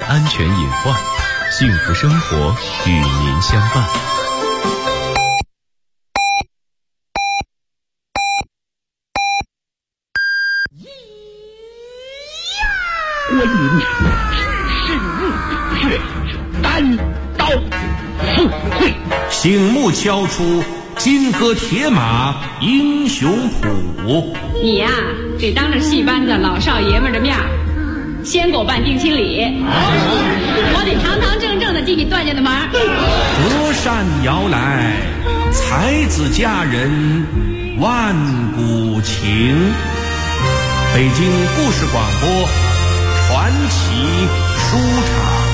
安全隐患，幸福生活与您相伴。 关云是日血单刀赴会， 醒目敲出金戈铁马英雄谱。 你呀，得当着戏班子老少爷们的面先给我办定亲礼，我得堂堂正正的进你段家的门。 隔山遥来，才子佳人万古情。北京故事广播传奇书场。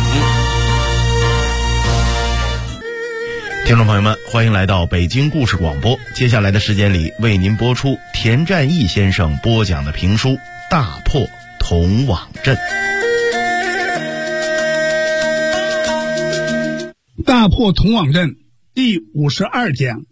听众朋友们，欢迎来到北京故事广播。接下来的时间里，为您播出田占义先生播讲的评书《大破童网阵》。 大破童网阵第52讲。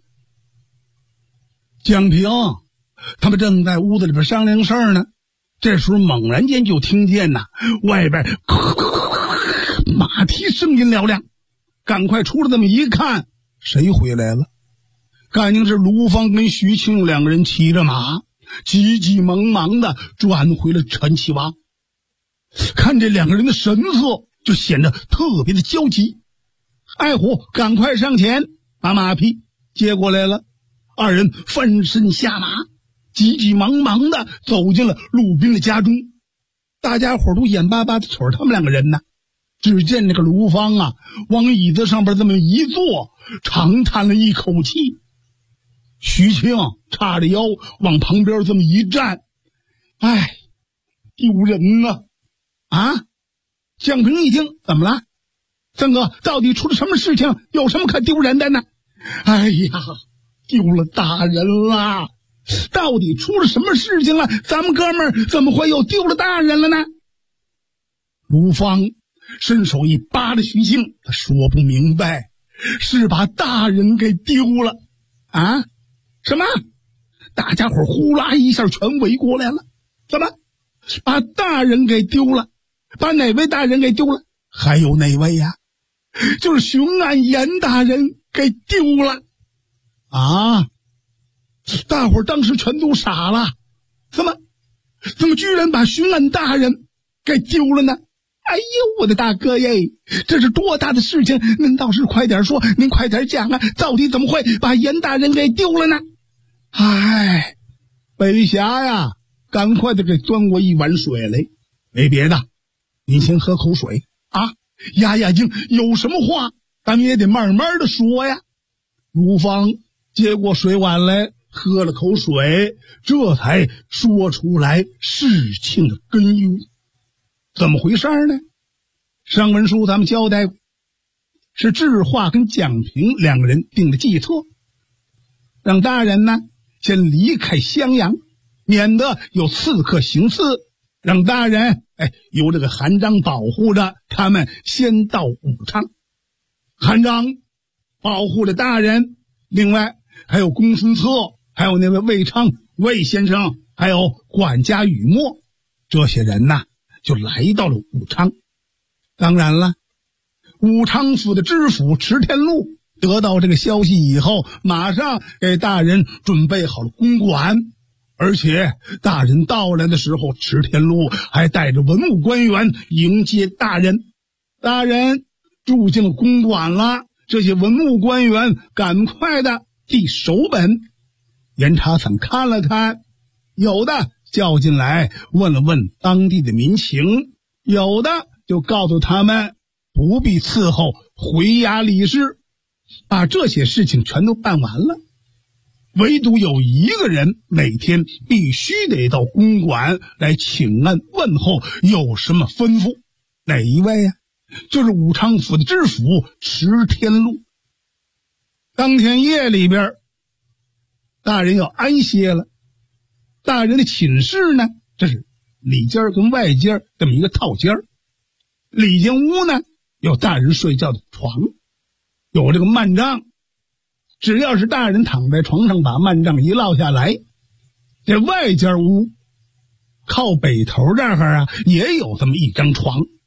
蒋平他们正在屋子里边商量事儿呢，这时候猛然间就听见外边马蹄声音嘹亮，赶快出来这么一看，谁回来了？赶紧是卢芳跟徐庆两个人骑着马，急急忙忙的转回了陈其王。看这两个人的神色就显得特别的焦急。爱虎赶快上前把马匹接过来了，二人翻身下马，急急忙忙的走进了陆斌的家中。大家伙都眼巴巴的瞅着他们两个人呢。只见这个卢芳往椅子上边这么一坐，长叹了一口气。徐庆叉着腰往旁边这么一站，哎，丢人啊！蒋平一听，怎么了？三哥，到底出了什么事情？有什么可丢人的呢？哎呀，丢了大人了！到底出了什么事情了？咱们哥们儿怎么会又丢了大人了呢？卢芳伸手一扒拉徐庆，他说不明白，是把大人给丢了啊？什么？大家伙呼啦一下全围过来了。怎么把大人给丢了？把哪位大人给丢了？还有哪位呀？就是巡按严大人给丢了啊！大伙当时全都傻了，怎么居然把巡按大人给丢了呢？哎呦，我的大哥耶，这是多大的事情？您倒是快点说，您快点讲啊，到底怎么会把严大人给丢了呢？哎，北霞呀，赶快的给端过一碗水来。没别的，您先喝口水啊，压压惊，有什么话咱们也得慢慢的说呀。卢芳接过水碗来，喝了口水，这才说出来事情的根由。怎么回事呢？上文书咱们交代过，是智化跟蒋平两个人定的计策，让大人先离开襄阳，免得有刺客行刺，让大人由这个韩章保护着，他们先到武昌。韩章保护着大人，另外还有公孙策，还有那位魏昌魏先生，还有管家雨墨，这些人就来到了武昌。当然了，武昌府的知府池天禄得到这个消息以后，马上给大人准备好了公馆，而且大人到来的时候，池天禄还带着文武官员迎接大人。大人住进了公馆了，这些文武官员赶快的递手本。严查伞看了看，有的叫进来问了问当地的民情，有的就告诉他们不必伺候，回衙理事，把这些事情全都办完了。唯独有一个人每天必须得到公馆来请安问候，有什么吩咐？哪一位呀？就是武昌府的知府池天禄。当天夜里边，大人要安歇了。大人的寝室这是里间跟外间这么一个套间。里间屋有大人睡觉的床，有这个幔帐，只要是大人躺在床上把幔帐一落下来，这外间屋靠北头这儿也有这么一张床，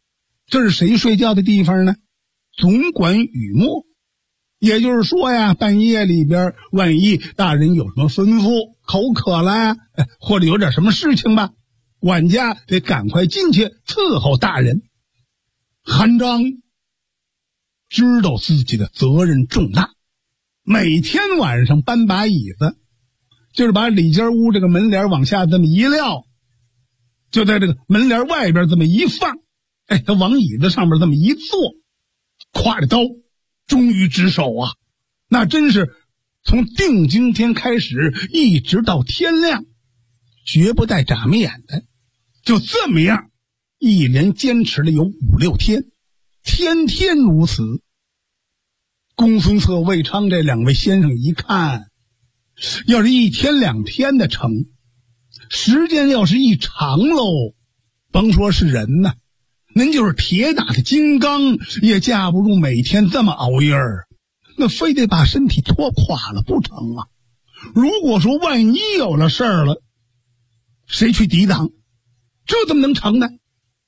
这是谁睡觉的地方呢？总管雨墨。也就是说呀，半夜里边万一大人有什么吩咐，口渴了呀，或者有点什么事情吧，管家得赶快进去伺候大人。韩章知道自己的责任重大，每天晚上搬把椅子，就是把里间屋这个门帘往下这么一撂，就在这个门帘外边这么一放，他往椅子上面这么一坐，挎着刀忠于职守啊，那真是从定经天开始一直到天亮，绝不带眨眼的。就这么样一连坚持了有5、6天，天天如此。公孙策、魏昌这2位先生一看，要是1天2天的成，时间要是一长喽，甭说是人呢，您就是铁打的金刚也架不住每天这么熬夜儿，那非得把身体拖垮了不成啊。如果说万一有了事儿了，谁去抵挡？这怎么能成呢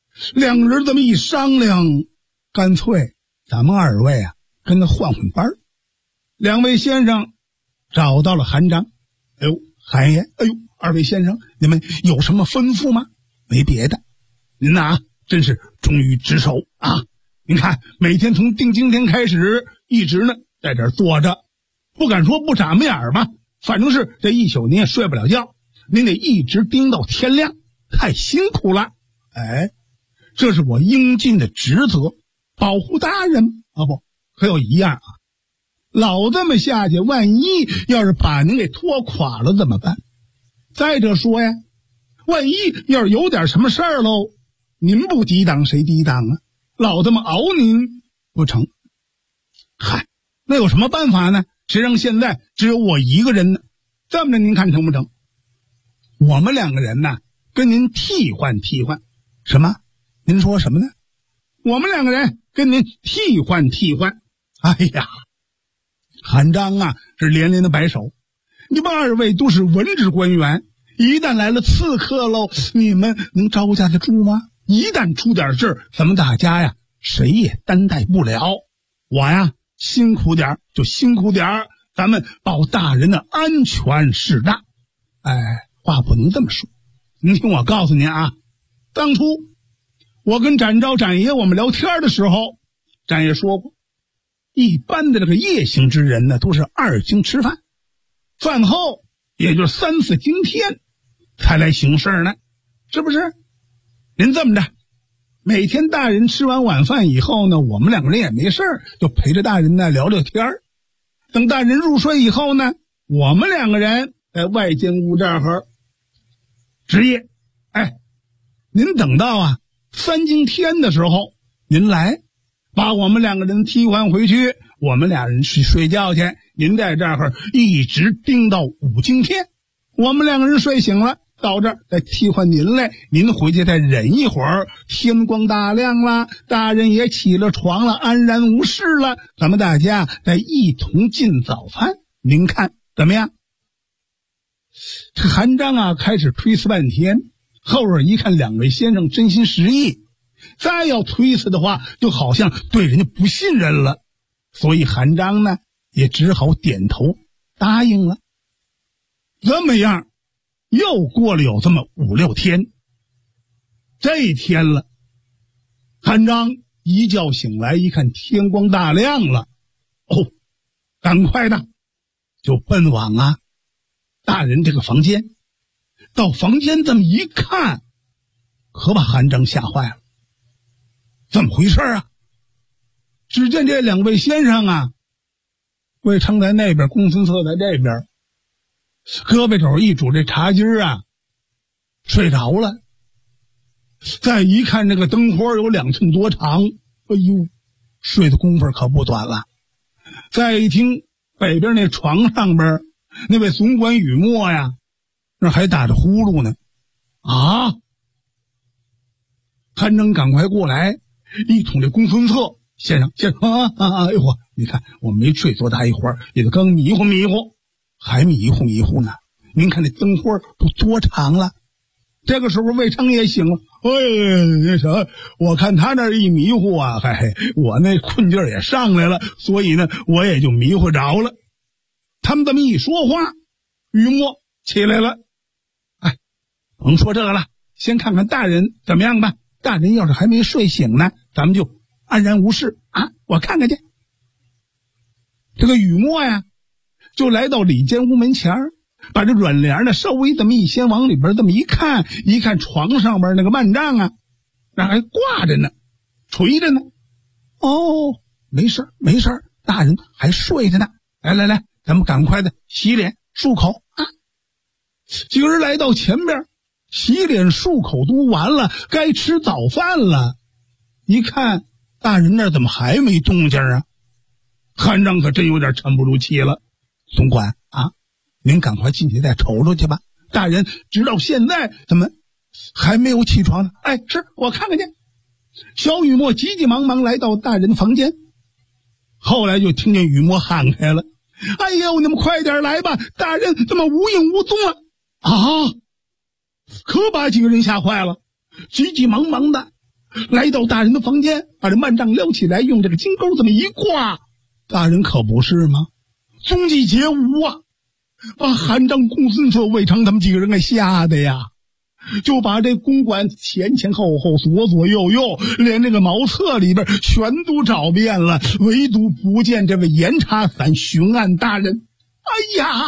？2个人这么一商量，干脆咱们2位啊跟他换换班。2位先生找到了韩章。韩爷，2位先生，你们有什么吩咐吗？没别的，您呐真是忠于职守啊！您看每天从定经天开始，一直呢在这儿坐着，不敢说不眨巴眼吧，反正是这一宿您也睡不了觉，您得一直盯到天亮，太辛苦了。这是我应尽的职责，保护大人啊！不，可有一样啊，老这么下去，万一要是把您给拖垮了怎么办？再者说呀，万一要是有点什么事儿喽，您不抵挡谁抵挡啊？老这么熬您不成。那有什么办法呢？谁让现在只有我一个人呢？这么着您看成不成？我们2个人呢跟您替换替换。什么？您说什么呢？我们2个人跟您替换替换。韩章啊是连连的摆手，你们2位都是文职官员，一旦来了刺客喽，你们能招架得住吗？一旦出点事，咱们大家呀谁也担待不了。我呀辛苦点就辛苦点，咱们保大人的安全事大。话不能这么说，您听我告诉您啊，当初我跟展昭展爷我们聊天的时候，展爷说过，一般的这个夜行之人呢都是2更吃饭，饭后也就是3、4更天才来行事呢，是不是？您这么着，每天大人吃完晚饭以后呢，我们2个人也没事就陪着大人呢聊聊天。等大人入睡以后呢，我们2个人在外间屋这儿值夜。您等到啊3更天的时候，您来把我们2个人替换回去，我们俩人去睡觉去，您在这儿一直盯到5更天，我们2个人睡醒了到这儿再替换您来，您回去再忍一会儿，天光大亮了，大人也起了床了，安然无事了，咱们大家再一同进早饭，您看怎么样？这韩章啊开始推辞半天，后边一看2位先生真心实意，再要推辞的话就好像对人家不信任了，所以韩章呢也只好点头答应了。这么样又过了有这么5、6天，这一天了，韩章一觉醒来一看天光大亮了，赶快的就奔往大人这个房间。到房间这么一看，可把韩章吓坏了。怎么回事啊？只见这2位先生啊，魏昌在那边，公孙策在这边，胳膊肘一拄这茶几啊，睡着了。再一看这个灯花有2寸多长，睡的功夫可不短了。再一听北边那床上边那位总管雨墨呀，那还打着呼噜呢。韩章赶快过来，一捅这公孙策，先生你看我没睡多大一会儿，也就刚迷糊迷糊，还迷糊迷糊呢。您看这灯花都多长了。这个时候魏昌也醒了， 那什么，我看他那一迷糊啊，我那困劲儿也上来了，所以呢，我也就迷糊着了。他们这么一说话，于墨起来了。甭说这个了，先看看大人怎么样吧。大人要是还没睡醒呢，咱们就安然无事啊。我看看去。这个于墨呀，就来到里间屋门前儿，把这软帘呢稍微这么一掀，往里边这么一看床上边那个幔帐啊，那还挂着呢，垂着呢。没事，大人还睡着呢。来，咱们赶快的洗脸漱口啊。几个人来到前边，洗脸漱口都完了，该吃早饭了。一看大人那怎么还没动静啊？韩章可真有点沉不住气了。总管啊，您赶快进去再瞅瞅去吧。大人直到现在怎么还没有起床呢？是我看看去。小雨墨急急忙忙来到大人房间，后来就听见雨墨喊开了：“哎呦，你们快点来吧，大人怎么无影无踪了？”可把几个人吓坏了，急急忙忙的来到大人的房间，把这幔帐撩起来，用这个金钩这么一挂，大人可不是吗？踪迹皆无啊！把韩章、公孙策、魏昌他们几个人给吓得呀，就把这公馆前前后后、左左右右，连这个茅厕里边全都找遍了，唯独不见这位严察散巡案大人。哎呀！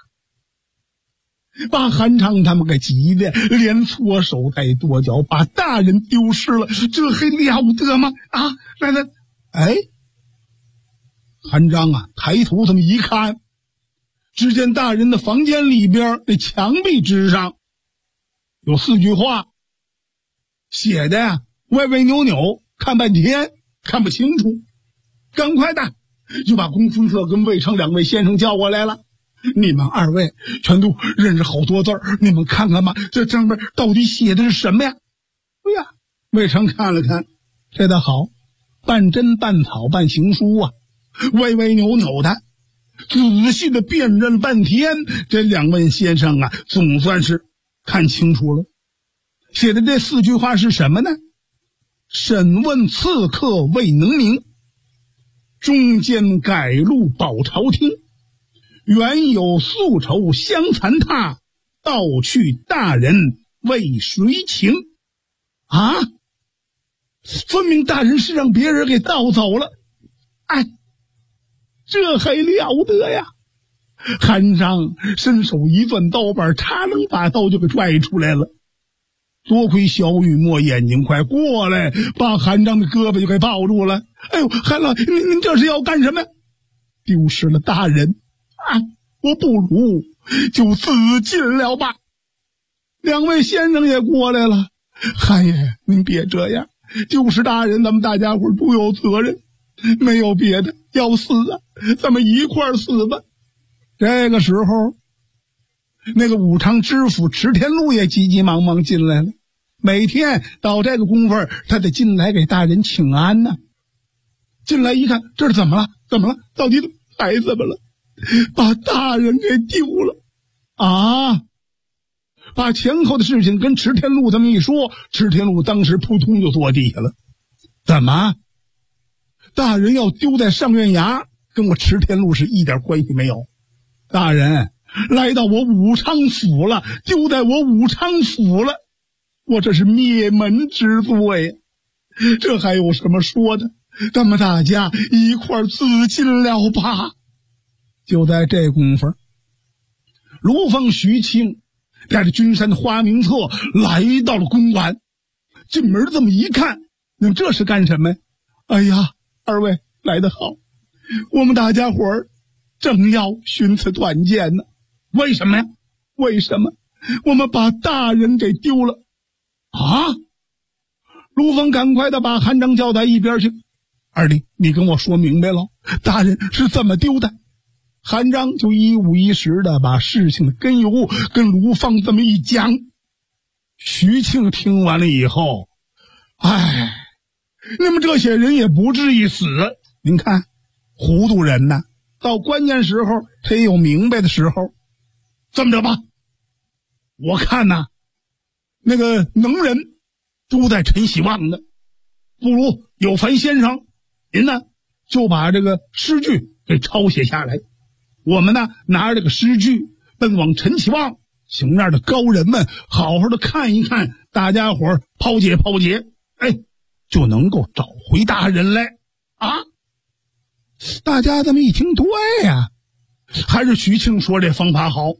把韩昌他们给急的，连搓手带跺脚，把大人丢失了，这还了得吗？来，韩章啊，抬头这么一看，只见大人的房间里边那墙壁之上有4句话，写的呀歪歪扭扭，看半天看不清楚。赶快的就把公孙策跟魏昌2位先生叫过来了。你们2位全都认识好多字儿，你们看看吧，这上面到底写的是什么呀？魏昌看了看，这倒好，半真半草半行书啊，歪歪扭扭的，仔细的辨认半天，这2位先生啊，总算是看清楚了。写的这4句话是什么呢？审问刺客未能明，中间改路保朝廷，原有宿仇相残榻，盗去大人为谁情？分明大人是让别人给盗走了。这还了得呀！韩章伸手一攥刀板，嚓楞把刀就给拽出来了。多亏小雨墨眼睛快，过来把韩章的胳膊就给抱住了。韩老，您这是要干什么？丢失了大人我不如就自尽了吧。2位先生也过来了。韩爷，您别这样，丢失大人咱们大家伙都有责任，没有别的，要死咱们一块儿死吧。这个时候那个武昌知府池天禄也急急忙忙进来了，每天到这个功夫他得进来给大人请安呢。进来一看，这是怎么了？到底还怎么了？把大人给丢了把前后的事情跟池天禄这么一说，池天禄当时扑通就坐地下了。怎么？大人要丢在上院衙，跟我池天禄是一点关系没有。大人来到我武昌府了，丢在我武昌府了，我这是灭门之罪，这还有什么说的？咱们大家一块自尽了吧。就在这功夫，卢凤、徐庆带着君山的花名册来到了公馆。进门这么一看，你们这是干什么呀？2位来得好，我们大家伙儿正要寻此短见呢。为什么呀？为什么我们把大人给丢了？卢凤赶快的把韩章叫到一边去。二弟，你跟我说明白了，大人是怎么丢的？韩章就一五一十的把事情的根由跟卢凤这么一讲。徐庆听完了以后，你们这些人也不至于死。您看糊涂人呐，到关键时候他也有明白的时候。这么着吧，我看那个能人住在陈希望的，不如有凡先生，您呢就把这个诗句给抄写下来，我们呢拿着这个诗句奔往陈希望，请那儿的高人们好好的看一看，大家伙儿剖解剖解，就能够找回大人来啊！大家这么一听，对呀，还是徐庆说这方法好。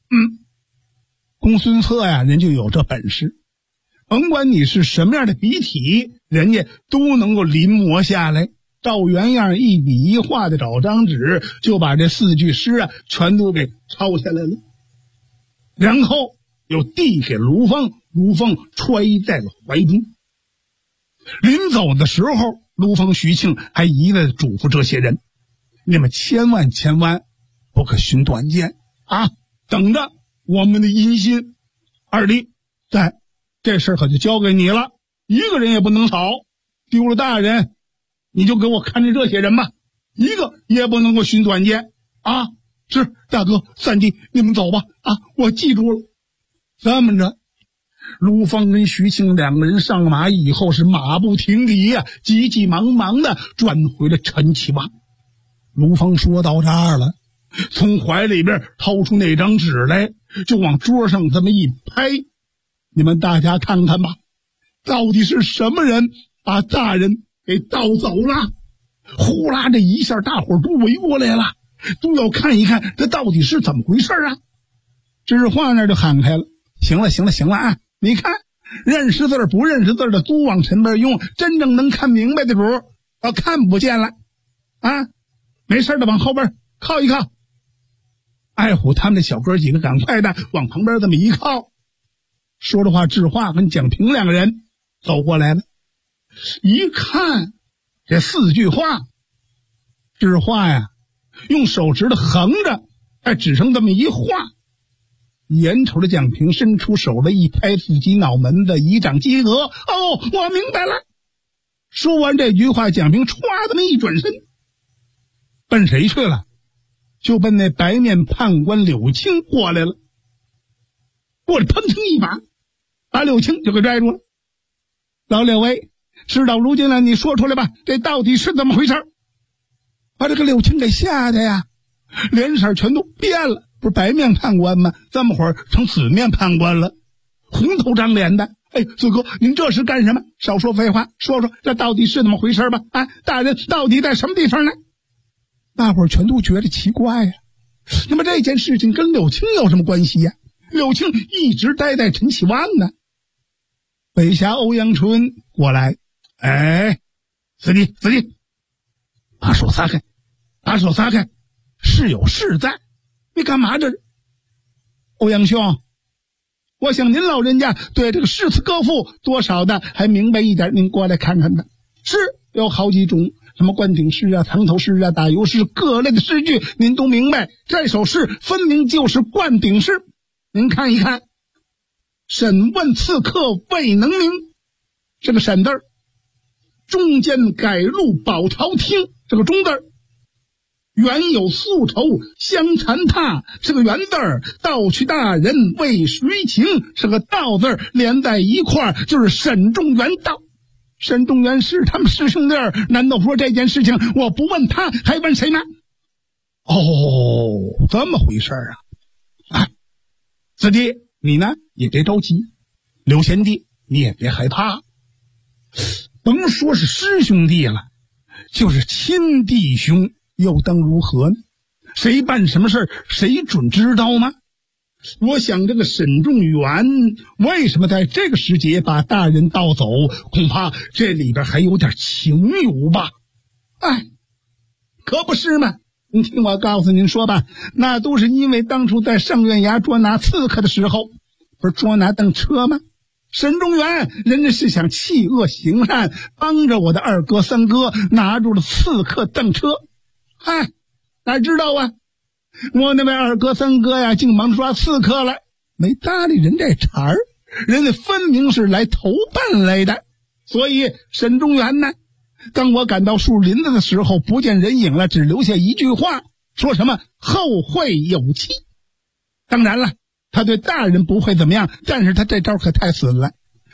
公孙策呀，人就有这本事，甭管你是什么样的笔体，人家都能够临摹下来，照原样一笔一画的找张纸，就把这4句诗啊全都给抄下来了，然后又递给卢凤，卢凤揣在了怀中。临走的时候，卢凤、徐庆还一再嘱咐这些人，你们千万不可寻短见啊，等着我们的音信。二弟，这事可就交给你了，一个人也不能少，丢了大人你就给我看着这些人吧，一个也不能够寻短见啊！是大哥三弟，你们走吧啊，我记住了。这么着，卢凤跟徐庆两个人上马以后是马不停蹄呀，急急忙忙的转回了陈启望。卢凤说到这儿了，从怀里边掏出那张纸来，就往桌上这么一拍，你们大家看看吧，到底是什么人把大人给盗走了？呼啦这一下，大伙儿都围过来了，都要看一看这到底是怎么回事啊！知画那就喊开了，行了啊！你看，认识字不认识字的都往陈边用，真正能看明白的主要看不见了啊！没事的往后边靠一靠。爱虎他们的小哥几个赶快的往旁边这么一靠。说着话，智化跟蒋平两个人走过来了，一看这4句话，智化呀用手指头横着在纸上这么一画，眼瞅着蒋平伸出手来一拍自己脑门子，一掌击额。哦，我明白了。说完这句话，蒋平歘这么一转身，奔谁去了？就奔那白面判官柳青过来了。过来砰砰一把把柳青就给拽住了。老柳位，事到如今了，你说出来吧，这到底是怎么回事？把这个柳青给吓得呀，脸色全都变了。不是白面判官吗？这么会儿成紫面判官了，红头张脸的。四哥，您这是干什么？少说废话，说说这到底是怎么回事吧？大人到底在什么地方呢？大伙儿全都觉得奇怪呀，那么这件事情跟柳青有什么关系呀？柳青一直待在陈启望呢。北侠欧阳春过来，子弟，把手撒开，是有事在，你干嘛这是？欧阳兄，我想您老人家对这个诗词歌赋多少的还明白一点，您过来看看吧。诗有好几种，什么灌顶诗啊、藏头诗啊、打油诗，各类的诗句您都明白。这首诗分明就是灌顶诗，您看一看。审问刺客未能明，这个审字儿，中间改录保朝廷，这个中字儿，原有宿仇相残榻，这个原字儿，盗取大人为谁情，这个盗字儿连在一块儿，就是沈仲元盗。沈仲元是他们师兄弟儿，难道说这件事情我不问他还问谁呢？这么回事啊！子弟你呢也别着急，柳贤弟你也别害怕，甭说是师兄弟了，就是亲弟兄又当如何呢？谁办什么事谁准知道吗？我想这个沈仲元为什么在这个时节把大人盗走，恐怕这里边还有点情由吧。可不是吗？你听我告诉您说吧，那都是因为当初在上院衙捉拿刺客的时候，不是捉拿邓车吗？沈仲元人家是想弃恶行善，帮着我的二哥三哥拿住了刺客邓车。哪知道啊，我那位二哥三哥呀，竟忙抓刺客了，没搭理人这茬儿，人家分明是来投奔来的。所以沈仲元呢，当我赶到树林子的时候，不见人影了，只留下一句话，说什么后会有期。当然了，他对大人不会怎么样，但是他这招可太损了。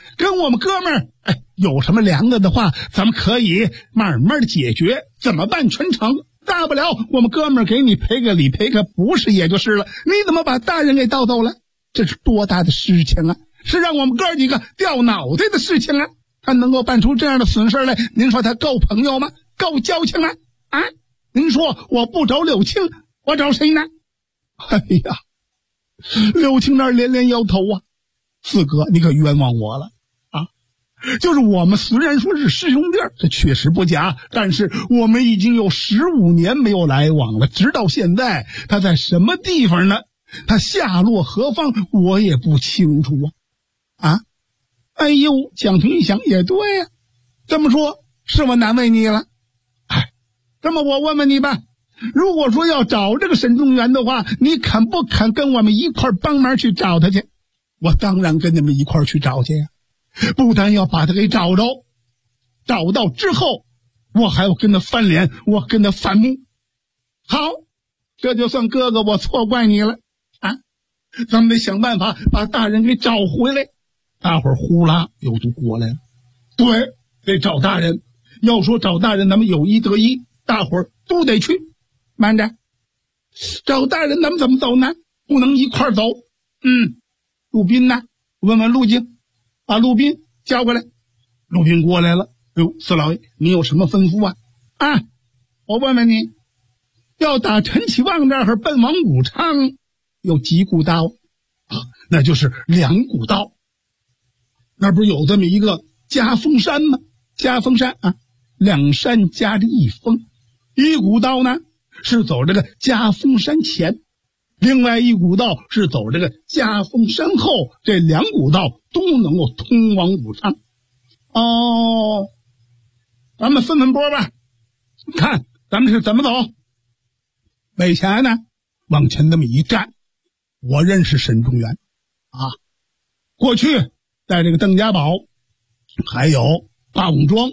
跟我们哥们儿，有什么梁子的话，咱们可以慢慢的解决，怎么办全成？大不了我们哥们儿给你赔个礼赔个不是也就是了，你怎么把大人给盗走了？这是多大的事情啊，是让我们哥几个掉脑袋的事情啊！他能够办出这样的损事来，您说他够朋友吗？够交情吗？啊，您说我不找柳青，我找谁呢？哎呀，柳青那连连摇头啊，四哥你可冤枉我了啊！就是我们虽然说是师兄弟，这确实不假，但是我们已经有15年没有来往了，直到现在他在什么地方呢？他下落何方我也不清楚啊！哎呦，蒋平一想也对呀，这么说是我难为你了。这么我问问你吧，如果说要找这个沈中原的话，你肯不肯跟我们一块帮忙去找他去？我当然跟你们一块去找去呀，不但要把他给找着，找到之后我还要跟他翻脸，我跟他反目。好，这就算哥哥我错怪你了啊！咱们得想办法把大人给找回来。大伙儿呼啦又都过来了，对，得找大人。要说找大人咱们有一得一，大伙儿都得去。慢着，找大人咱们怎么走呢？不能一块儿走。陆斌呢？问问陆京，把陆斌叫过来。陆斌过来了。哟，四老爷，你有什么吩咐啊？啊，我问问你，要打陈启旺这儿奔往武昌，有几股道啊？那就是2股道。那不是有这么一个夹峰山吗？夹峰山啊，2山夹着一峰。一股道呢是走这个夹峰山前，另外一股道是走这个夹峰山后，这2股道都能够通往武昌。哦，咱们分波吧，看咱们是怎么走。北前呢往前这么一站，我认识沈中原啊，过去在这个邓家堡还有八翁庄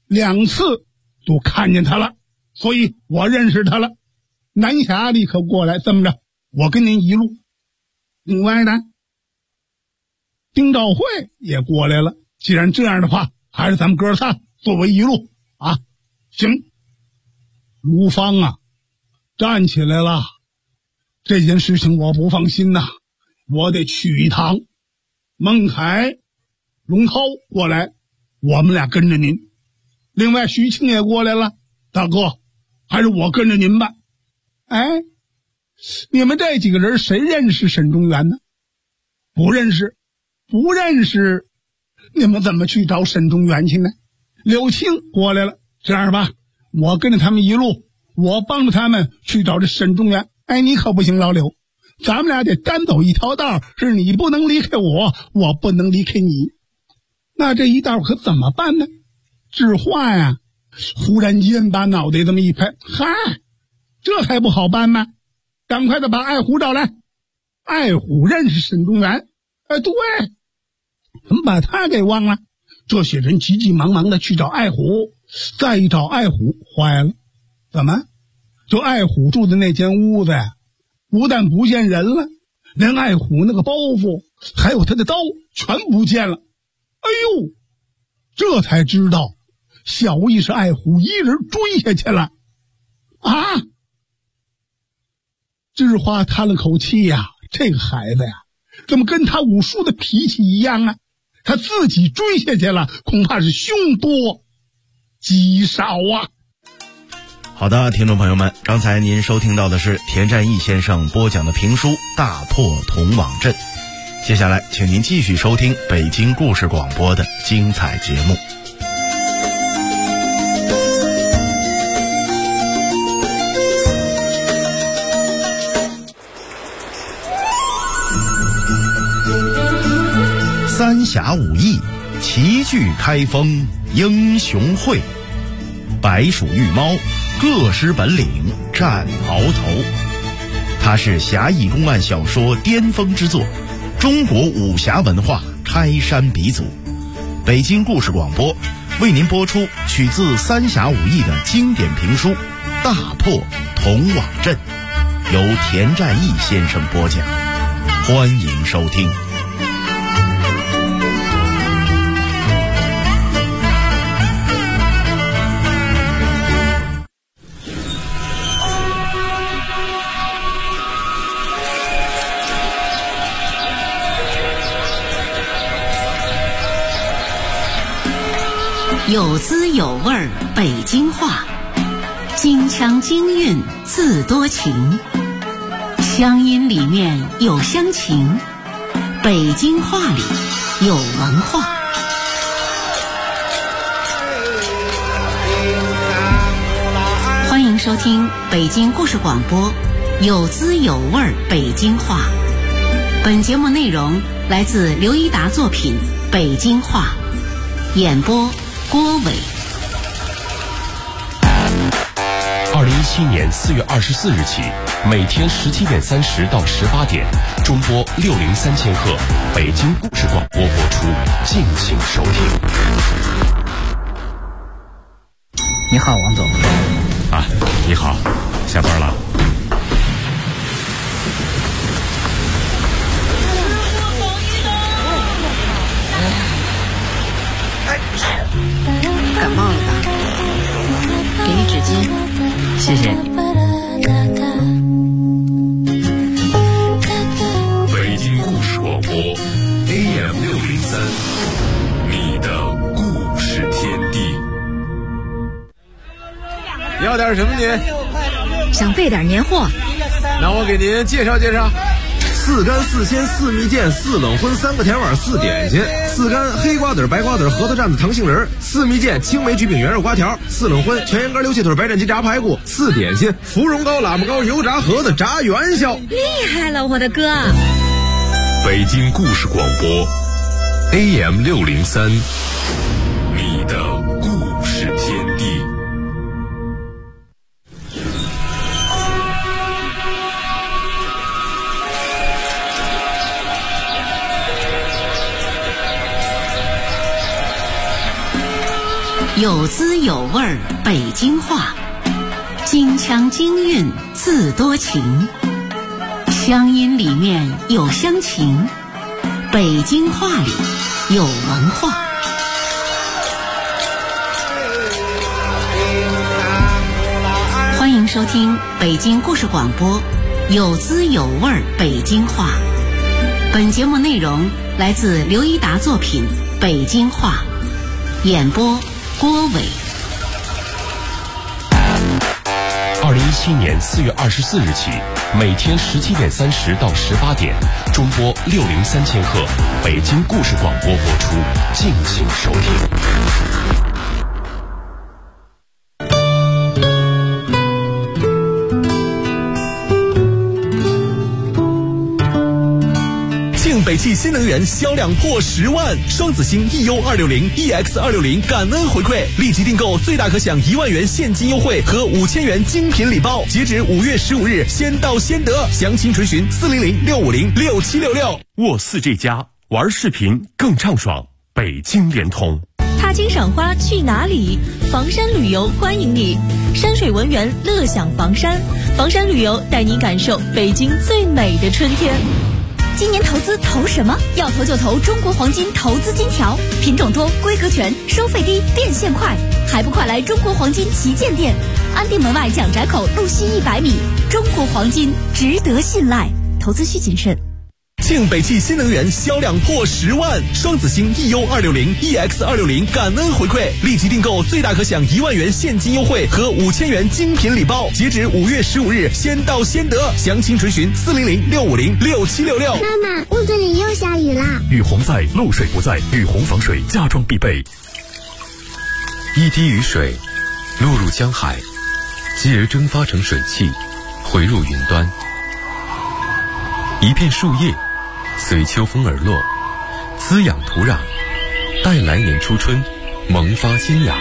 2次都看见他了，所以我认识他了。南侠立刻过来，这么着我跟您一路。另外呢，丁兆会也过来了，既然这样的话，还是咱们哥仨作为一路啊。行，卢芳啊站起来了，这件事情我不放心呐，我得去一趟。孟凯、龙涛过来，我们俩跟着您。另外徐庆也过来了，大哥还是我跟着您吧。哎，你们这几个人谁认识沈中原呢？不认识。不认识，你们怎么去找沈中原去呢？柳青过来了，这样吧，我跟着他们一路，我帮着他们去找这沈中原。哎，你可不行，老柳，咱们俩得单走一条道，是你不能离开我，我不能离开你。那这一道可怎么办呢？智化呀忽然间把脑袋这么一拍，嗨，这还不好办吗？赶快的把爱虎找来。爱虎认识沈中原，哎，对，怎么把他给忘了？这些人急急忙忙的去找爱虎，再一找爱虎，坏了，怎么？就爱虎住的那间屋子呀，不但不见人了，连爱虎那个包袱还有他的刀全不见了。哎呦，这才知道小易是爱虎一人追下去了啊！智花叹了口气呀，这个孩子呀，怎么跟他武术的脾气一样啊？他自己追下去了，恐怕是凶多吉少啊。 好的，听众朋友们，刚才您收听到的是田占义先生播讲的评书《大破铜网阵》。接下来请您继续收听北京故事广播的精彩节目。三峡武艺，齐聚开封英雄会，白鼠玉猫，各施本领战鳌头。它是侠义公案小说巅峰之作，中国武侠文化开山鼻祖。北京故事广播为您播出取自三峡武艺的经典评书《大破铜网阵》，由田占义先生播讲，欢迎收听。 有滋有味儿北京话，京腔京韵字多情，乡音里面有乡情，北京话里有文化。欢迎收听北京故事广播，有滋有味儿北京话。本节目内容来自刘一达作品《北京话》，演播郭伟。 2017年4月24日起，每天17点30到18点，中波603000赫北京故事广播播出，敬请收听。 你好，王总。 啊，你好，下班了。 感冒了吧？给你纸巾。 谢谢你。 北京故事广播 AM603，你的故事天地。 你要点什么您？ 想备点年货。 那我给您介绍介绍。4干4鲜4蜜饯4冷荤3个甜碗4点心，4干黑瓜子白瓜子核桃蘸子糖杏仁，4蜜饯青梅焗饼圆肉瓜条，4冷荤全羊肝溜切腿白斩鸡炸排骨，4点心芙蓉糕喇嘛糕油炸盒子炸元宵。 厉害了，我的哥！ 北京故事广播 AM603，你的故事天地。 有滋有味儿北京话，京腔京韵字多情，乡音里面有乡情，北京话里有文化。欢迎收听北京故事广播，有滋有味儿北京话。本节目内容来自刘一达作品《北京话》，演播郭伟。 2017年4月24日起，每天17点30到18点，中波603000赫北京故事广播播出，敬请收听。 北汽新能源销量破10万，双子星 EU260、EX260 感恩回馈，立即订购最大可享1万元现金优惠和5000元精品礼包，截止5月15日，先到先得，详情垂询400-650-6766。 沃4这家玩视频更畅爽，北京联通。 踏青赏花去哪里？房山旅游欢迎你，山水文园乐享房山，房山旅游带你感受北京最美的春天。今年投资投什么？要投就投中国黄金投资金条，品种多，规格全，收费低，变现快，还不快来中国黄金旗舰店，安定门外蒋宅口路西100米，中国黄金值得信赖，投资需谨慎。 庆北汽新能源销量破10万，双子星 EU260、EX260 感恩回馈，立即订购最大可享1万元现金优惠和5000元精品礼包，截止5月15日，先到先得，详情垂询400-650-6766。 妈妈，屋子里又下雨啦！ 雨洪在，漏水不在，雨洪防水家装必备。 一滴雨水落入江海，继而蒸发成水汽，回入云端。一片树叶随秋风而落，滋养土壤，待来年初春萌发新芽。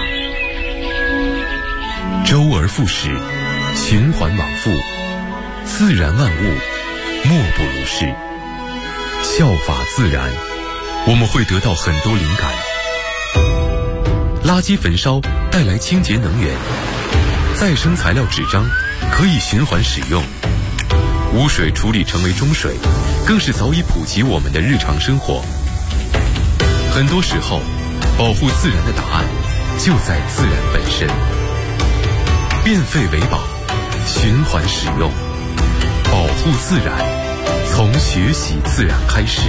周而复始，循环往复，自然万物莫不如是。效法自然，我们会得到很多灵感。垃圾焚烧带来清洁能源，再生材料纸张可以循环使用，污水处理成为中水，更是早已普及我们的日常生活。很多时候，保护自然的答案就在自然本身。变废为宝，循环使用，保护自然，从学习自然开始。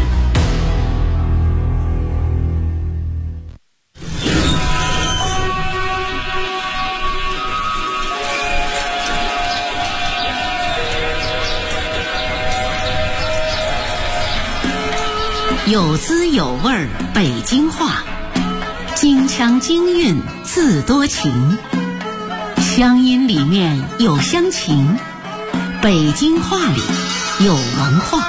有滋有味儿北京话，京腔京韵字多情，乡音里面有乡情，北京话里有文化。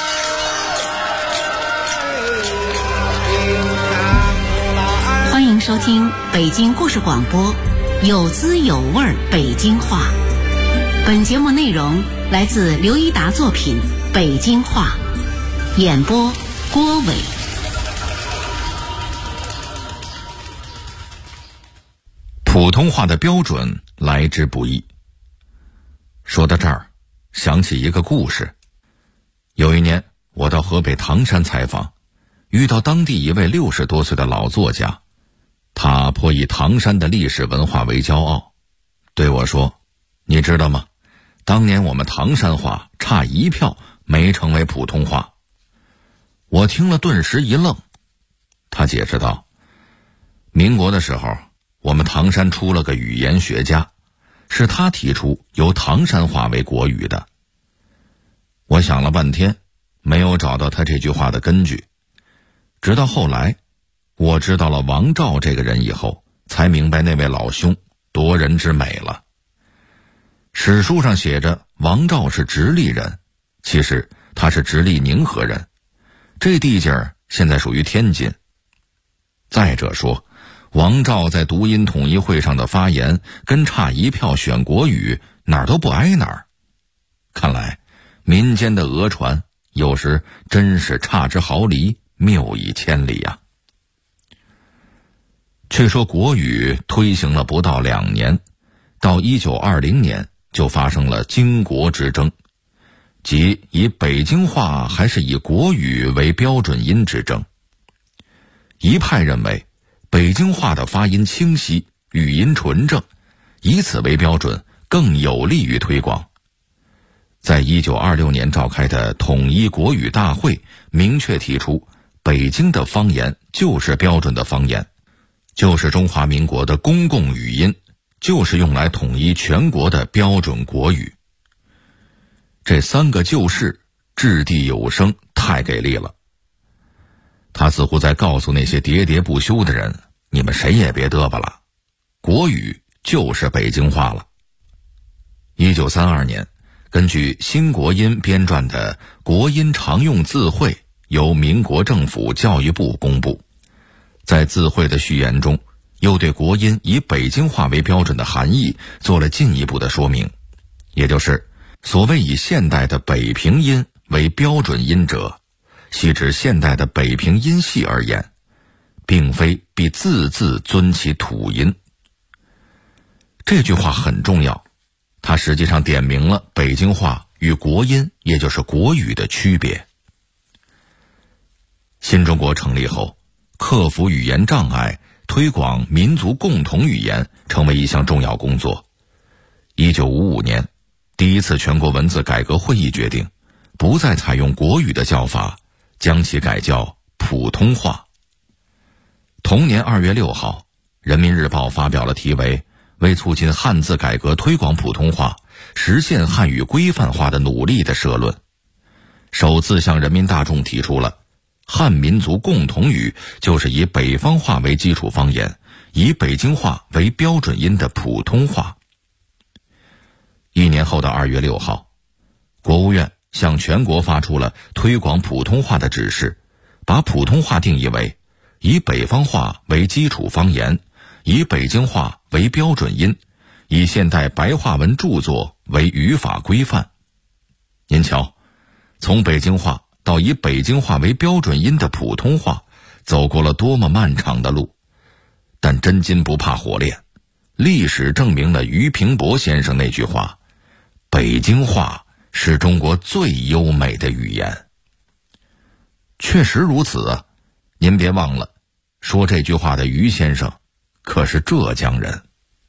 欢迎收听北京故事广播，有滋有味儿北京话。本节目内容来自刘一达作品《北京话》，演播郭伟。 普通话的标准来之不易。说到这儿，想起一个故事。有一年，我到河北唐山采访，遇到当地一位60多岁的老作家，他颇以唐山的历史文化为骄傲，对我说：“你知道吗？当年我们唐山话差1票没成为普通话。”我听了顿时一愣。他解释道：“民国的时候，我们唐山出了个语言学家，是他提出由唐山话为国语的。”我想了半天，没有找到他这句话的根据。直到后来，我知道了王照这个人以后，才明白那位老兄夺人之美了。史书上写着王照是直隶人，其实他是直隶宁河人，这地界儿现在属于天津。再者说，王照在读音统一会上的发言跟差1票选国语哪儿都不挨哪儿。看来民间的讹传有时真是差之毫厘，谬以千里呀。却说国语推行了不到2年，到1920年就发生了京国之争，即以北京话还是以国语为标准音之争。一派认为北京话的发音清晰，语音纯正，以此为标准更有利于推广。在1926年召开的统一国语大会明确提出，北京的方言就是标准的方言，就是中华民国的公共语音，就是用来统一全国的标准国语。这3个旧事掷地有声，太给力了。他似乎在告诉那些喋喋不休的人，你们谁也别嘚吧了，国语就是北京话了。1932年，根据新国音编撰的《国音常用字汇》由民国政府教育部公布，在字汇的序言中，又对国音以北京话为标准的含义做了进一步的说明，也就是所谓以现代的北平音为标准音者，系指现代的北平音系而言，并非必字字遵其土音。这句话很重要，它实际上点明了北京话与国音，也就是国语的区别。新中国成立后，克服语言障碍，推广民族共同语言成为一项重要工作。1955年，第一次全国文字改革会议决定，不再采用国语的叫法，将其改叫普通话。同年2月6号，人民日报发表了题为《为促进汉字改革推广普通话，实现汉语规范化的努力》的社论，首次向人民大众提出了汉民族共同语就是以北方话为基础方言，以北京话为标准音的普通话。1年后的2月6号，国务院向全国发出了推广普通话的指示，把普通话定义为以北方话为基础方言，以北京话为标准音，以现代白话文著作为语法规范。您瞧，从北京话到以北京话为标准音的普通话，走过了多么漫长的路。但真金不怕火炼，历史证明了俞平伯先生那句话：北京话是中国最优美的语言。确实如此啊，您别忘了，说这句话的俞先生可是浙江人。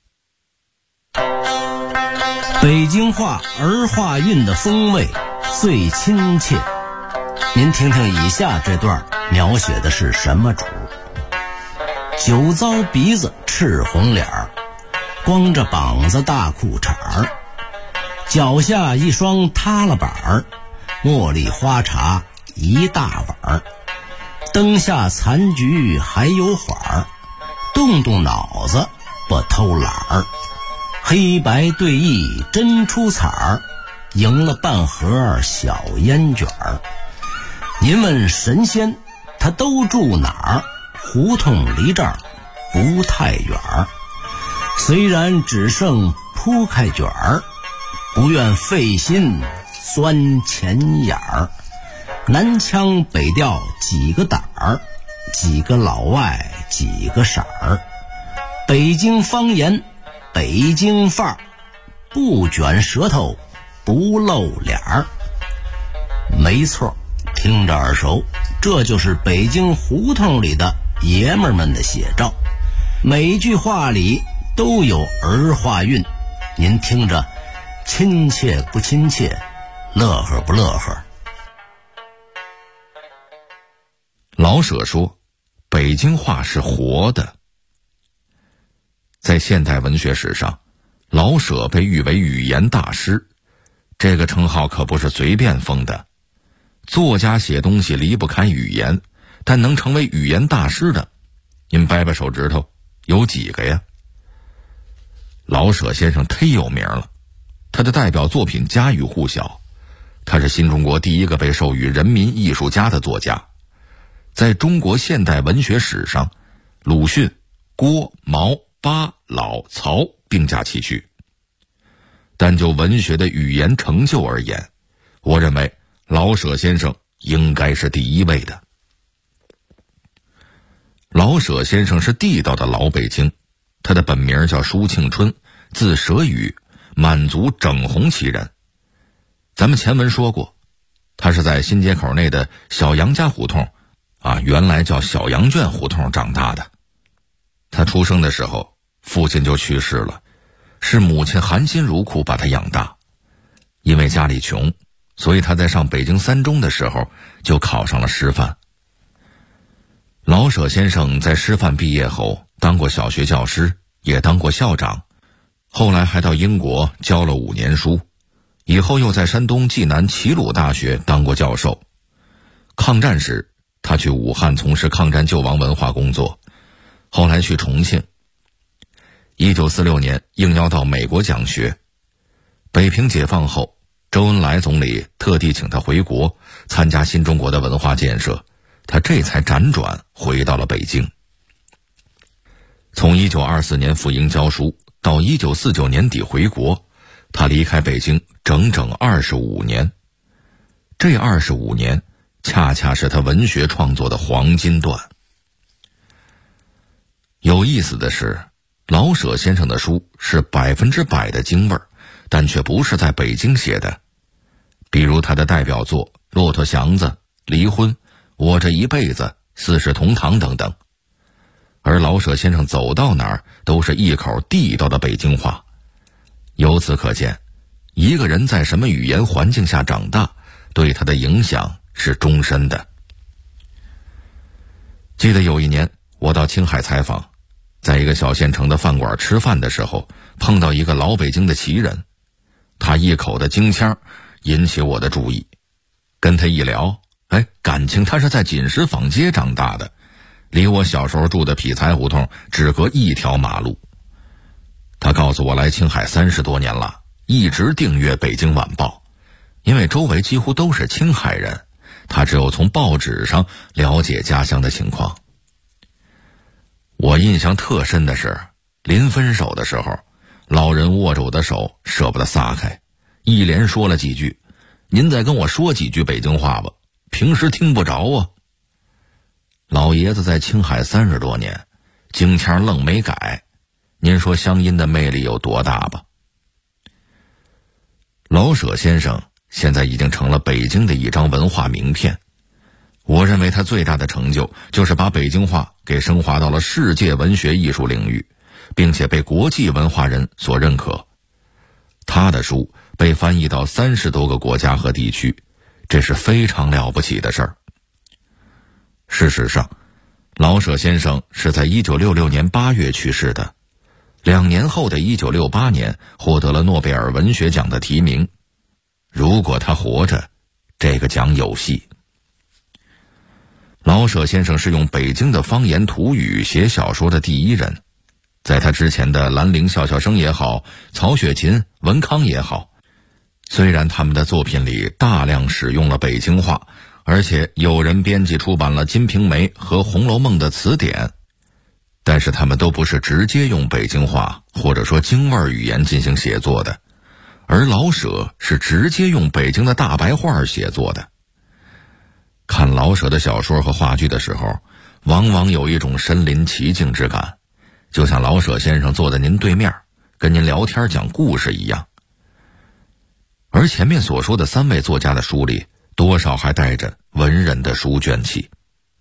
北京话儿化韵的风味最亲切。您听听以下这段描写的是什么主？酒糟鼻子赤红脸儿，光着膀子大裤衩儿，脚下一双塌了板儿，茉莉花茶一大碗儿， 灯下残局还有缓儿，动动脑子不偷懒儿。黑白对弈真出彩儿，赢了半盒小烟卷儿。您问神仙他都住哪儿？胡同离这儿不太远儿。虽然只剩铺开卷儿，不愿费心钻钱眼儿。南腔北调几个胆儿，几个老外几个色儿。北京方言北京范儿，不卷舌头不露脸儿。没错，听着耳熟，这就是北京胡同里的爷们儿们的写照。每一句话里都有儿化韵，您听着亲切不亲切，乐呵不乐呵？ 老舍说，北京话是活的。在现代文学史上，老舍被誉为语言大师，这个称号可不是随便封的。作家写东西离不开语言，但能成为语言大师的，您掰掰手指头，有几个呀？老舍先生忒有名了，他的代表作品家喻户晓，他是新中国第一个被授予人民艺术家的作家。在中国现代文学史上，鲁迅、郭、毛、巴、老、曹并驾齐驱。但就文学的语言成就而言，我认为老舍先生应该是第一位的。老舍先生是地道的老北京，他的本名叫舒庆春，字舍宇，满族整红旗人。咱们前文说过，他是在新街口内的小杨家胡同原来叫小羊圈胡同长大的。他出生的时候，父亲就去世了，是母亲含辛茹苦把他养大。因为家里穷，所以他在上北京三中的时候就考上了师范。老舍先生在师范毕业后当过小学教师，也当过校长，后来还到英国教了5年书，以后又在山东济南齐鲁大学当过教授。抗战时，他去武汉从事抗战救亡文化工作，后来去重庆。1946年应邀到美国讲学。北平解放后，周恩来总理特地请他回国参加新中国的文化建设，他这才辗转回到了北京。从1924年赴英教书到1949年底回国，他离开北京整整25年。这25年恰恰是他文学创作的黄金段。有意思的是，老舍先生的书是100%的京味儿，但却不是在北京写的。比如他的代表作《骆驼祥子》《离婚》《我这一辈子》《四世同堂》等等。而老舍先生走到哪儿都是一口地道的北京话。由此可见，一个人在什么语言环境下长大，对他的影响是终身的。记得有一年我到青海采访，在一个小县城的饭馆吃饭的时候，碰到一个老北京的旗人，他一口的京腔引起我的注意。跟他一聊，感情他是在锦石坊街长大的，离我小时候住的匹才胡同只隔一条马路。他告诉我来青海30多年了，一直订阅《北京晚报》，因为周围几乎都是青海人，他只有从报纸上了解家乡的情况。我印象特深的是，临分手的时候，老人握着我的手舍不得撒开，一连说了几句：“您再跟我说几句北京话吧，平时听不着啊。”老爷子在青海30多年，京腔愣没改，您说乡音的魅力有多大吧？老舍先生现在已经成了北京的一张文化名片。我认为他最大的成就就是把北京话给升华到了世界文学艺术领域，并且被国际文化人所认可。他的书被翻译到30多个国家和地区，这是非常了不起的事儿。事实上，老舍先生是在1966年8月去世的，2年后的1968年获得了诺贝尔文学奖的提名。如果他活着，这个奖有戏。 老舍先生是用北京的方言土语写小说的第一人，在他之前的兰陵笑笑生也好，曹雪芹、文康也好，虽然他们的作品里大量使用了北京话，而且有人编辑出版了《金瓶梅》和《红楼梦》的词典，但是他们都不是直接用北京话或者说京味语言进行写作的，而老舍是直接用北京的大白话写作的。看老舍的小说和话剧的时候，往往有一种身临其境之感，就像老舍先生坐在您对面，跟您聊天讲故事一样。而前面所说的3位作家的书里，多少还带着文人的书卷气。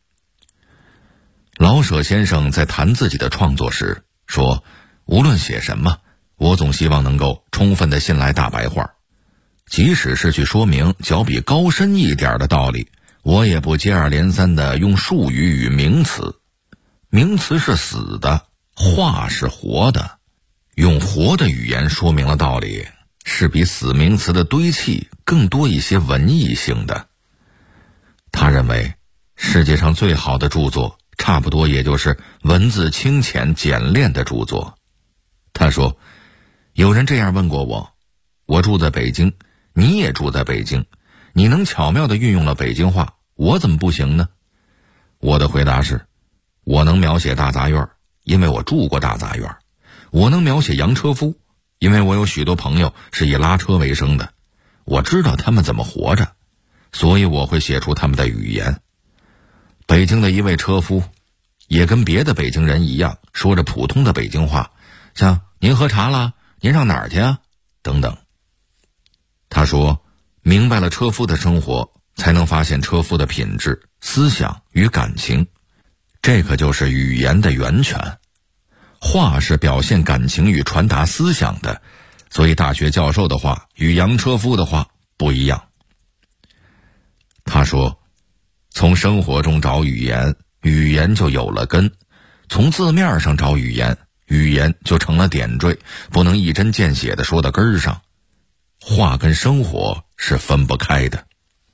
老舍先生在谈自己的创作时说，无论写什么，我总希望能够充分地信赖大白话，即使是去说明较比高深一点的道理，我也不接二连三地用术语与名词。名词是死的，话是活的，用活的语言说明了道理，是比死名词的堆砌更多一些文艺性的。他认为世界上最好的著作差不多也就是文字清浅简练的著作。他说，有人这样问过我，我住在北京，你也住在北京，你能巧妙地运用了北京话，我怎么不行呢？我的回答是，我能描写大杂院，因为我住过大杂院；我能描写洋车夫，因为我有许多朋友是以拉车为生的，我知道他们怎么活着，所以我会写出他们的语言。北京的一位车夫也跟别的北京人一样，说着普通的北京话，像您喝茶啦，您上哪儿去啊，等等。他说，明白了车夫的生活，才能发现车夫的品质、思想与感情，这可就是语言的源泉。话是表现感情与传达思想的，所以大学教授的话与洋车夫的话不一样。他说，从生活中找语言，语言就有了根；从字面上找语言，语言就成了点缀，不能一针见血地说到根儿上。话跟生活是分不开的。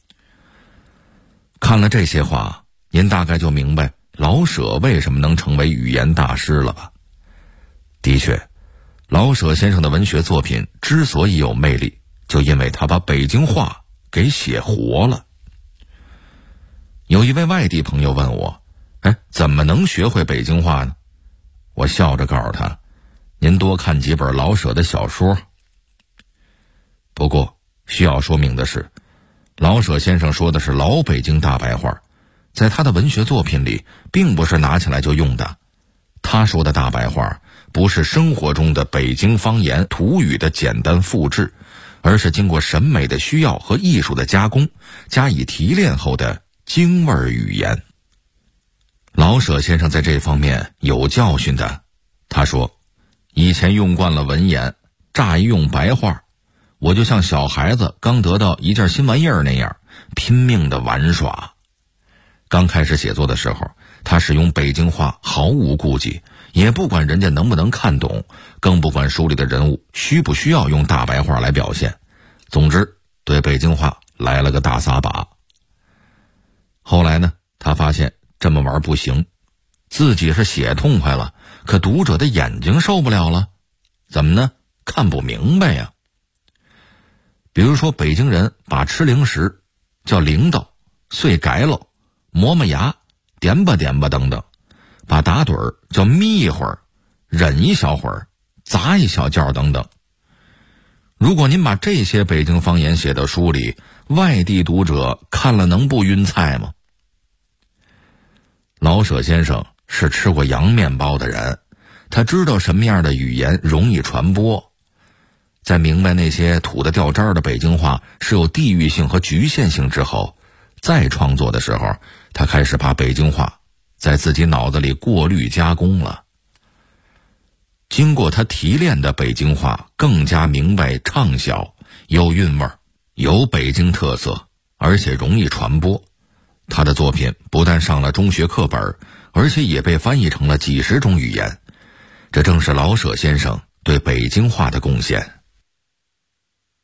看了这些话，您大概就明白老舍为什么能成为语言大师了吧？的确，老舍先生的文学作品之所以有魅力，就因为他把北京话给写活了。有一位外地朋友问我，怎么能学会北京话呢？我笑着告诉他，您多看几本老舍的小说。不过需要说明的是，老舍先生说的是老北京大白话，在他的文学作品里并不是拿起来就用的。他说的大白话不是生活中的北京方言土语的简单复制，而是经过审美的需要和艺术的加工，加以提炼后的京味语言。老舍先生在这方面有教训的。他说，以前用惯了文言，乍一用白话，我就像小孩子刚得到一件新玩意儿那样，拼命地玩耍。刚开始写作的时候，他使用北京话毫无顾忌，也不管人家能不能看懂，更不管书里的人物需不需要用大白话来表现。总之，对北京话来了个大撒把。后来呢，他发现这么玩不行，自己是写痛快了，可读者的眼睛受不了了。怎么呢？看不明白呀。比如说，北京人把吃零食叫零豆、碎改喽、磨磨牙、点吧点吧等等，把打盹儿叫眯一会儿、忍一小会儿、砸一小觉等等。如果您把这些北京方言写到书里，外地读者看了能不晕菜吗？老舍先生是吃过洋面包的人，他知道什么样的语言容易传播。在明白那些土得掉渣的北京话是有地域性和局限性之后，再创作的时候，他开始把北京话在自己脑子里过滤加工了。经过他提炼的北京话更加明白畅销，有韵味，有北京特色，而且容易传播。他的作品不但上了中学课本，而且也被翻译成了几十种语言。这正是老舍先生对北京话的贡献。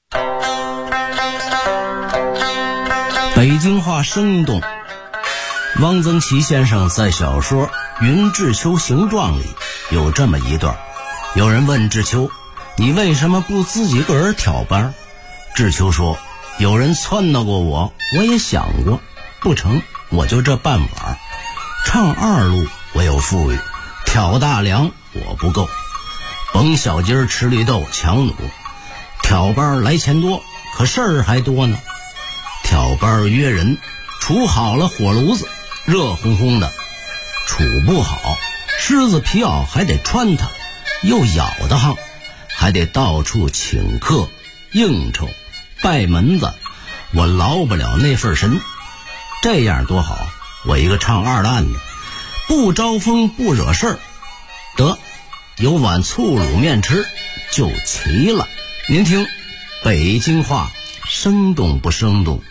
北京话生动， 汪曾祺先生在小说《云志秋形状》里有这么一段，有人问志秋，你为什么不自己个儿挑班？志秋说，有人撺掇过我，我也想过，不成，我就这半碗。唱二路我有富裕，挑大梁我不够，甭小鸡儿吃绿豆强弩，挑班来钱多，可事儿还多呢。挑班约人，处好了火炉子，热烘烘的；处不好，狮子皮袄还得穿它，又咬得慌，还得到处请客应酬拜门子，我劳不了那份神。这样多好，我一个唱二的案子，不招风不惹事儿，得有碗醋卤面吃就齐了。您听北京话生动不生动？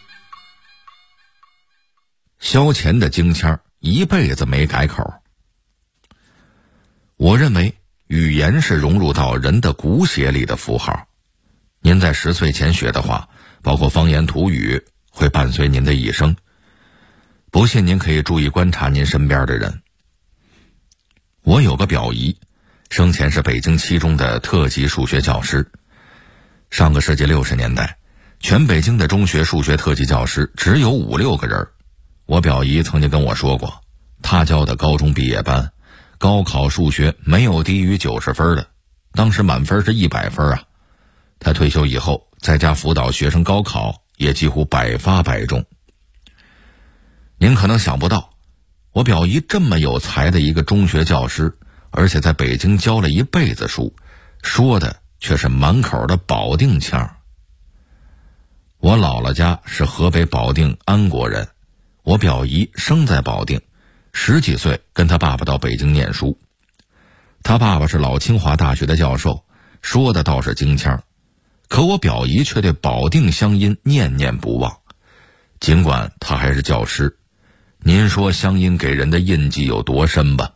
萧乾的京腔一辈子没改口。我认为语言是融入到人的骨血里的符号，您在10岁前学的话，包括方言土语，会伴随您的一生。不信您可以注意观察您身边的人。我有个表姨，生前是北京七中的特级数学教师。上个世纪60年代，全北京的中学数学特级教师只有5-6个人。我表姨曾经跟我说过，她教的高中毕业班，高考数学没有低于90分的，当时满分是100分啊。她退休以后，在家辅导学生高考，也几乎百发百中。您可能想不到，我表姨这么有才的一个中学教师，而且在北京教了一辈子书，说的却是满口的保定腔。我姥姥家是河北保定安国人，我表姨生在保定，10几岁跟他爸爸到北京念书。他爸爸是老清华大学的教授，说的倒是京腔，可我表姨却对保定乡音念念不忘。尽管他还是教师，您说乡音给人的印记有多深吧？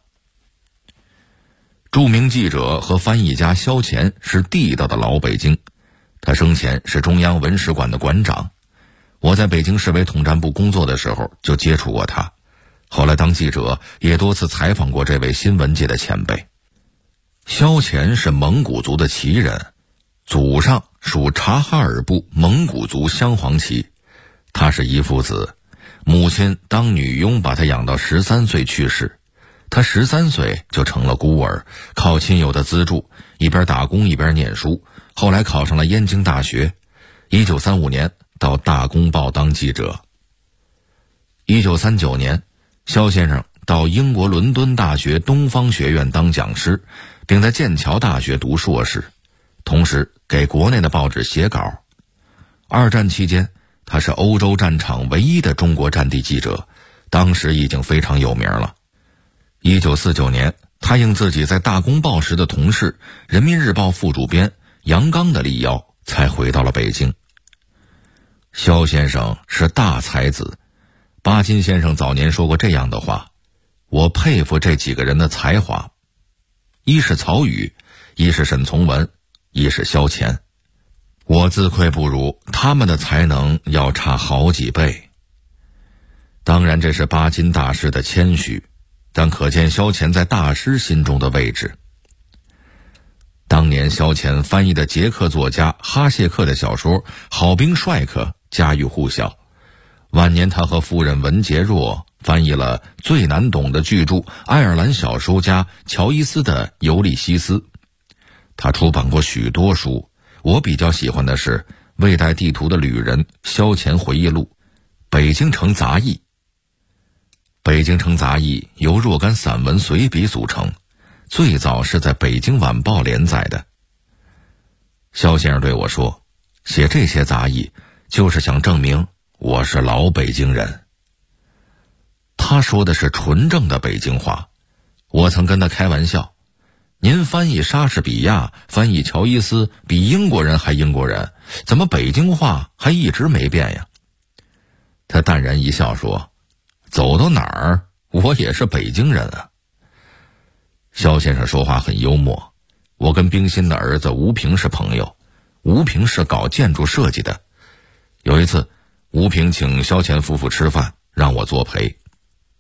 著名记者和翻译家萧乾是地道的老北京，他生前是中央文史馆的馆长。我在北京市委统战部工作的时候就接触过他，后来当记者也多次采访过这位新闻界的前辈。萧乾是蒙古族的旗人，祖上属察哈尔部蒙古族镶黄旗。他是一父子，母亲当女佣把他养到13岁去世，他13岁就成了孤儿，靠亲友的资助，一边打工一边念书，后来考上了燕京大学。1935年到大公报当记者。1939年，萧先生到英国伦敦大学东方学院当讲师，并在剑桥大学读硕士，同时给国内的报纸写稿。2战期间，他是欧洲战场唯一的中国战地记者，当时已经非常有名了。1949年，他应自己在大公报时的同事人民日报副主编杨刚的力邀，才回到了北京。萧先生是大才子，巴金先生早年说过这样的话，我佩服这几个人的才华，一是曹禺，一是沈从文，一是萧乾。我自愧不如，他们的才能要差好几倍。当然这是巴金大师的谦虚，但可见萧乾在大师心中的位置。当年萧乾翻译的捷克作家哈谢克的小说《好兵帅克》家喻户晓，晚年他和夫人文洁若翻译了最难懂的巨著爱尔兰小说家乔伊斯的《尤利西斯》。他出版过许多书，我比较喜欢的是《未带地图的旅人》萧乾回忆录，《北京城杂役》。《北京城杂役》由若干散文随笔组成，最早是在《北京晚报》连载的。萧先生对我说，写这些杂役就是想证明我是老北京人。他说的是纯正的北京话，我曾跟他开玩笑，您翻译莎士比亚，翻译乔伊斯，比英国人还英国人，怎么北京话还一直没变呀？他淡然一笑说，走到哪儿我也是北京人啊。萧先生说话很幽默，我跟冰心的儿子吴平是朋友，吴平是搞建筑设计的。有一次吴平请萧乾夫妇吃饭，让我作陪，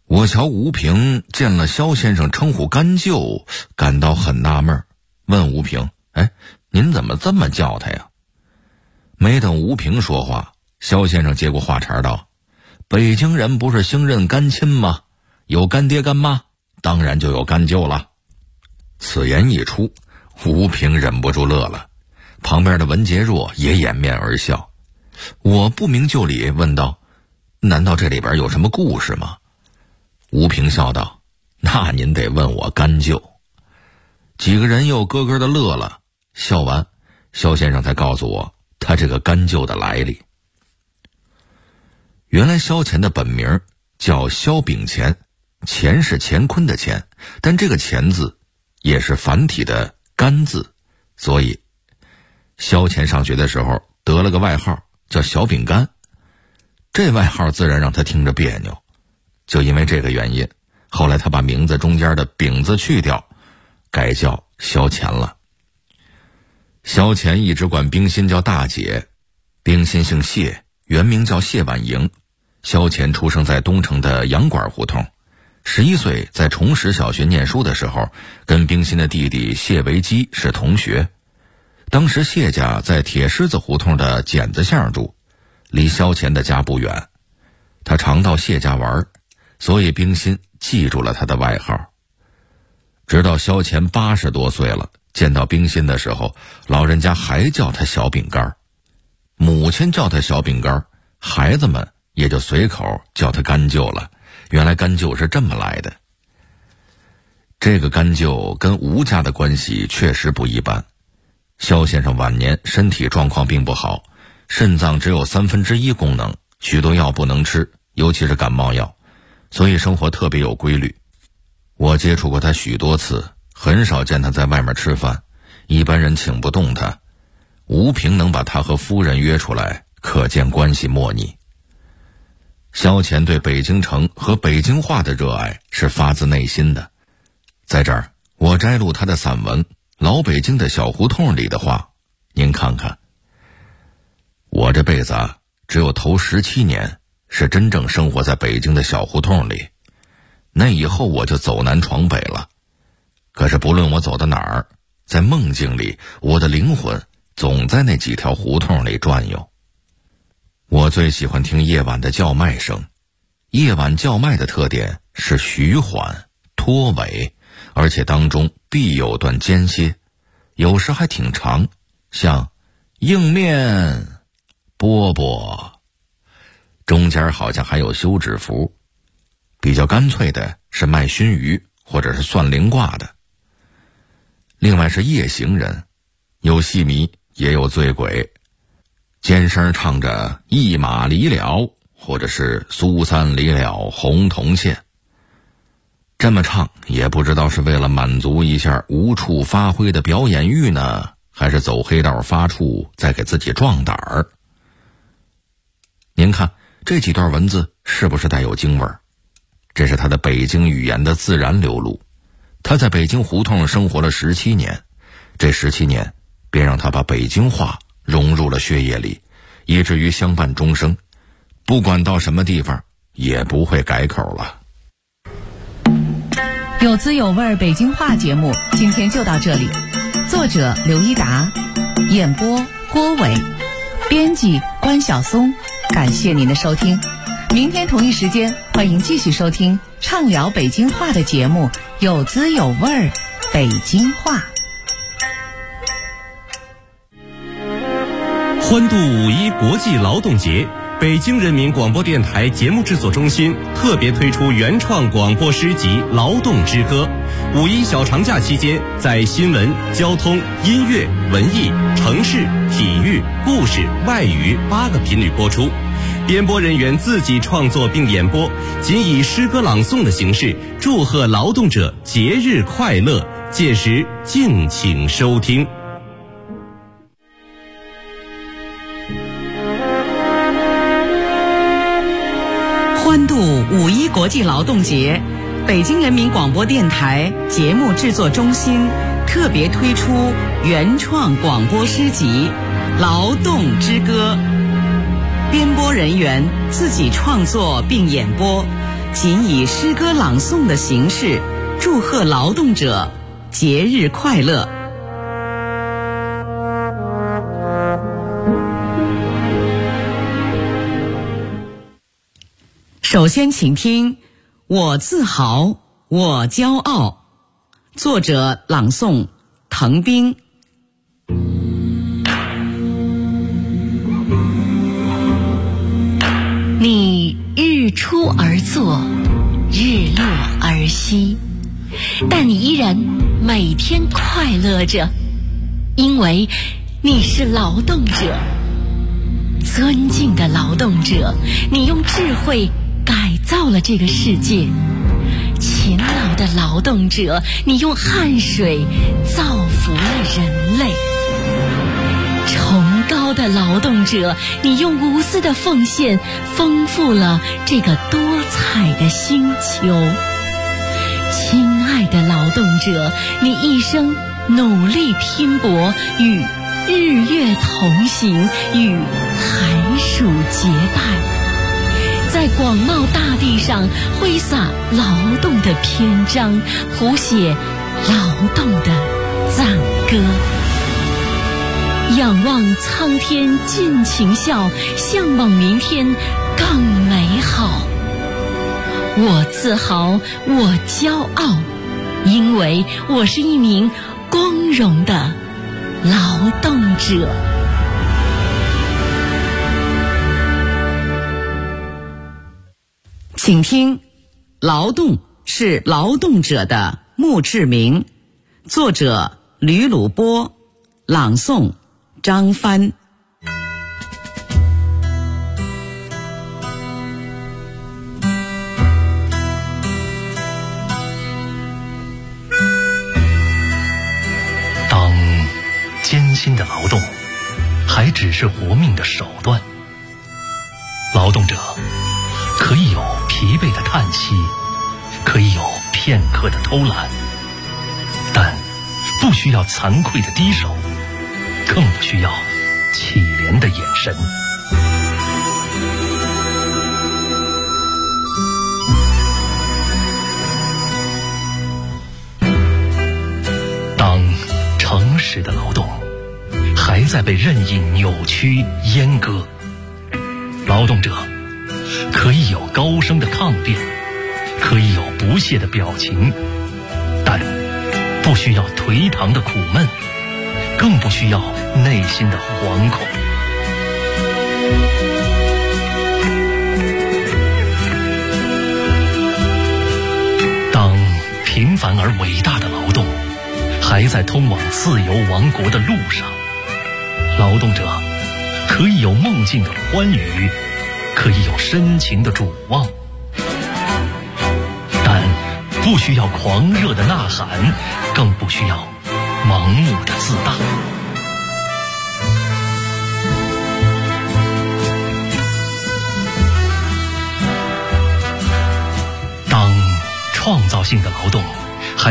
我瞧吴平见了萧先生称呼干舅，感到很纳闷，问吴平：哎，您怎么这么叫他呀？没等吴平说话，萧先生接过话茬道：北京人不是兴认干亲吗？有干爹干妈，当然就有干舅了。此言一出，吴平忍不住乐了，旁边的文杰若也掩面而笑。我不明就里问道：难道这里边有什么故事吗？吴平笑道：那您得问我干舅。几个人又咯咯的乐了，笑完，萧先生才告诉我他这个干舅的来历。原来萧乾的本名叫萧秉乾，乾是乾坤的乾，但这个乾字也是繁体的干字，所以萧乾上学的时候得了个外号叫小饼干，这外号自然让他听着别扭。就因为这个原因，后来他把名字中间的饼字去掉，改叫萧乾了。萧乾一直管冰心叫大姐，冰心姓谢，原名叫谢婉莹。萧乾出生在东城的洋馆胡同，11岁在崇实小学念书的时候，跟冰心的弟弟谢维基是同学。当时谢家在铁狮子胡同的剪子巷住，离萧乾的家不远。他常到谢家玩，所以冰心记住了他的外号。直到萧乾80多岁了，见到冰心的时候，老人家还叫他小饼干，母亲叫他小饼干，孩子们也就随口叫他干舅了。原来干舅是这么来的。这个干舅跟吴家的关系确实不一般。萧先生晚年身体状况并不好，肾脏只有1/3功能，许多药不能吃，尤其是感冒药，所以生活特别有规律。我接触过他许多次，很少见他在外面吃饭，一般人请不动他。吴平能把他和夫人约出来，可见关系莫逆。萧乾对北京城和北京话的热爱是发自内心的。在这儿，我摘录他的散文《老北京的小胡同》里的话，您看看。我这辈子只有头17年是真正生活在北京的小胡同里，那以后我就走南闯北了。可是不论我走到哪儿，在梦境里，我的灵魂总在那几条胡同里转悠。我最喜欢听夜晚的叫卖声，夜晚叫卖的特点是徐缓、拖尾，而且当中必有段间歇，有时还挺长，像硬面、饽饽，中间好像还有休止符。比较干脆的是卖熏鱼或者是算灵卦的。另外是夜行人，有戏迷也有醉鬼，尖声唱着一马离了，或者是苏三离了红铜线。这么唱也不知道是为了满足一下无处发挥的表演欲呢，还是走黑道发怵再给自己壮胆儿。您看这几段文字是不是带有京味儿？这是他的北京语言的自然流露。他在北京胡同生活了17年，这17年便让他把北京话融入了血液里，以至于相伴终生，不管到什么地方也不会改口了。 有滋有味北京话节目今天就到这里，作者刘一达，演播郭伟，编辑关晓松，感谢您的收听。明天同一时间欢迎继续收听畅聊北京话的节目，有滋有味北京话。 欢度5·1国际劳动节，北京人民广播电台节目制作中心特别推出原创广播诗集《劳动之歌》。5·1小长假期间，在新闻、交通、音乐、文艺、城市、体育、故事、外语8个频率播出。编播人员自己创作并演播，仅以诗歌朗诵的形式祝贺劳动者节日快乐，届时敬请收听。 欢度5·1国际劳动节，北京人民广播电台节目制作中心特别推出原创广播诗集《劳动之歌》，编播人员自己创作并演播， 仅以诗歌朗诵的形式祝贺劳动者节日快乐。首先请听《我自豪，我骄傲》，作者朗诵滕斌。 你日出而作，日落而息，但你依然每天快乐着，因为你是劳动者，尊敬的劳动者，你用智慧改造了这个世界，勤劳的劳动者，你用汗水造福了人类，崇高的劳动者，你用无私的奉献丰富了这个多彩的星球。亲爱的劳动者，你一生努力拼搏，与日月同行，与寒暑结伴，在广袤大地上挥洒劳动的篇章，谱写劳动的赞歌。仰望苍天尽情笑，向往明天更美好。我自豪，我骄傲，因为我是一名光荣的劳动者。 请听《劳动是劳动者的墓志铭》，作者吕鲁波，朗诵张帆。 当艰辛的劳动还只是活命的手段，劳动者可以有疲惫的叹息，可以有片刻的偷懒，但不需要惭愧的低手，更不需要乞怜的眼神。当诚实的劳动还在被任意扭曲阉割，劳动者可以有高声的抗辩，可以有不屑的表情，但不需要颓唐的苦闷，更不需要内心的惶恐。当平凡而伟大的劳动还在通往自由王国的路上，劳动者可以有梦境的欢愉，可以有深情的瞩望，但不需要狂热的呐喊，更不需要盲目的自大。当创造性的劳动